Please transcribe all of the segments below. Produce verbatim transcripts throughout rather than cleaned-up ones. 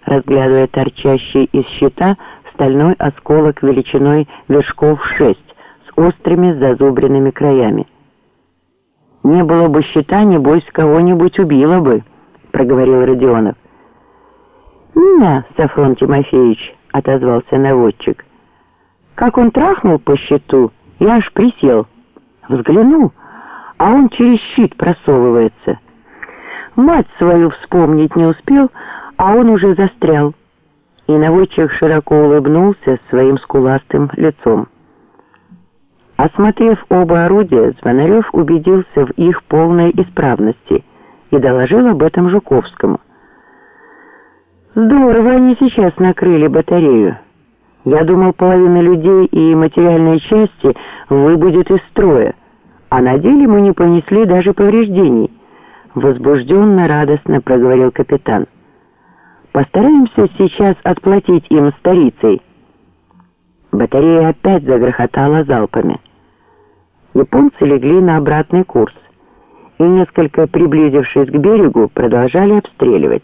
разглядывая торчащий из щита стальной осколок величиной вершков шесть с острыми зазубренными краями. «Не было бы щита, небось, кого-нибудь убило бы», — проговорил Родионов. «Меня, Сафрон Тимофеевич», — отозвался наводчик. «Как он трахнул по щиту, я аж присел. Взгляну, а он через щит просовывается. Мать свою вспомнить не успел, а он уже застрял». И наводчик широко улыбнулся своим скуластым лицом. Осмотрев оба орудия, Звонарев убедился в их полной исправности и доложил об этом Жуковскому. «Здорово они сейчас накрыли батарею. Я думал, половина людей и материальной части выбудет из строя, а на деле мы не понесли даже повреждений», — возбужденно, радостно проговорил капитан. «Постараемся сейчас отплатить им старицей». Батарея опять загрохотала залпами. Японцы легли на обратный курс и, несколько приблизившись к берегу, продолжали обстреливать.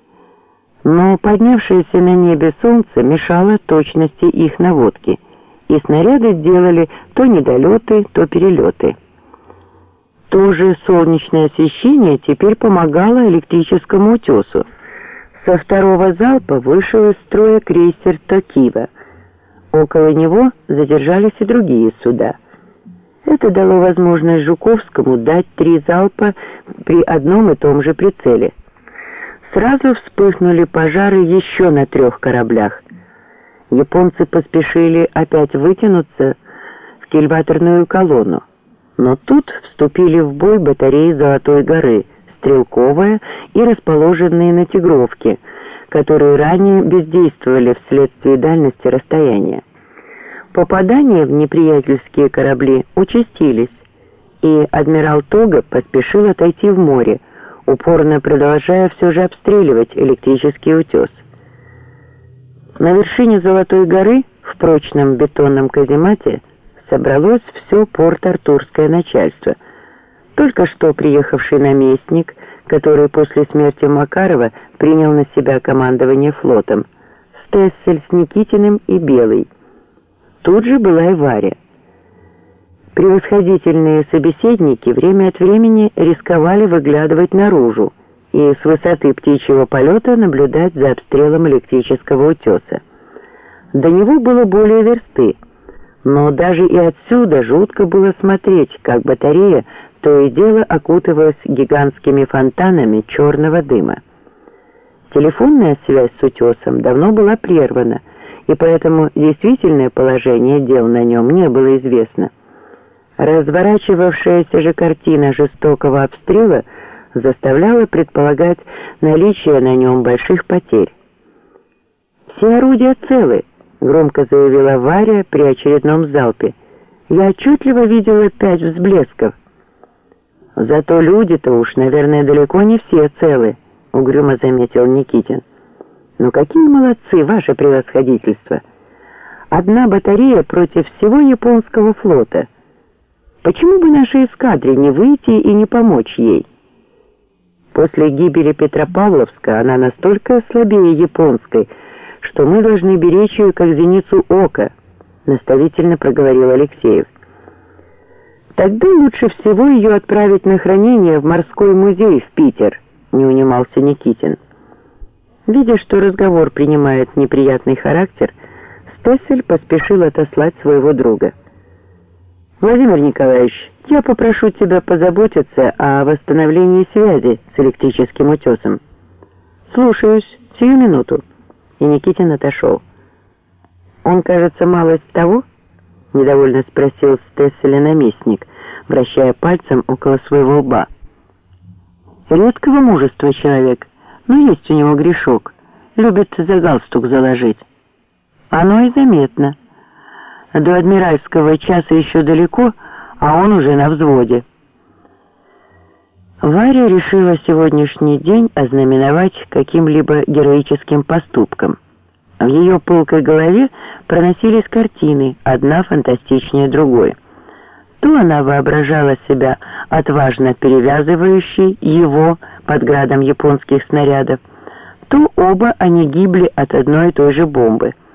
Но поднявшееся на небе солнце мешало точности их наводки, и снаряды делали то недолеты, то перелеты. То же солнечное освещение теперь помогало электрическому утесу. Со второго залпа вышел из строя крейсер «Токива». Около него задержались и другие суда. Это дало возможность Жуковскому дать три залпа при одном и том же прицеле. Сразу вспыхнули пожары еще на трех кораблях. Японцы поспешили опять вытянуться в кильваторную колонну. Но тут вступили в бой батареи Золотой горы, Стрелковая и расположенные на Тигровке, которые ранее бездействовали вследствие дальности расстояния. Попадания в неприятельские корабли участились, и адмирал Тога поспешил отойти в море, упорно продолжая все же обстреливать электрический утес. На вершине Золотой горы, в прочном бетонном каземате, собралось все порт-артурское начальство. Только что приехавший наместник, который после смерти Макарова принял на себя командование флотом, Стессель с Никитиным и Белый. Тут же была и Варя. Превосходительные собеседники время от времени рисковали выглядывать наружу и с высоты птичьего полета наблюдать за обстрелом электрического утеса. До него было более версты, но даже и отсюда жутко было смотреть, как батарея то и дело окутывалась гигантскими фонтанами черного дыма. Телефонная связь с утесом давно была прервана, и поэтому действительное положение дел на нем не было известно. Разворачивавшаяся же картина жестокого обстрела заставляла предполагать наличие на нем больших потерь. «Все орудия целы», — громко заявила Варя при очередном залпе. «Я отчетливо видела пять взблесков». «Зато люди-то уж, наверное, далеко не все целы», — угрюмо заметил Никитин. «Ну какие молодцы, ваше превосходительство! Одна батарея против всего японского флота. Почему бы нашей эскадре не выйти и не помочь ей? После гибели Петропавловска она настолько слабее японской, что мы должны беречь ее как зеницу ока», — наставительно проговорил Алексеев. «Тогда лучше всего ее отправить на хранение в морской музей в Питер», — не унимался Никитин. Видя, что разговор принимает неприятный характер, Стессель поспешил отослать своего друга. «Владимир Николаевич, я попрошу тебя позаботиться о восстановлении связи с электрическим утесом». «Слушаюсь, сию минуту». И Никитин отошел. «Он, кажется, малость того?» — недовольно спросил Стесселя наместник, вращая пальцем около своего лба. «Редкого мужества человек, но есть у него грешок. Любит за галстук заложить. Оно и заметно. До адмиральского часа еще далеко, а он уже на взводе». Варя решила сегодняшний день ознаменовать каким-либо героическим поступком. В ее пылкой голове проносились картины, одна фантастичнее другой. То она воображала себя отважно перевязывающей его под градом японских снарядов, то оба они гибли от одной и той же бомбы.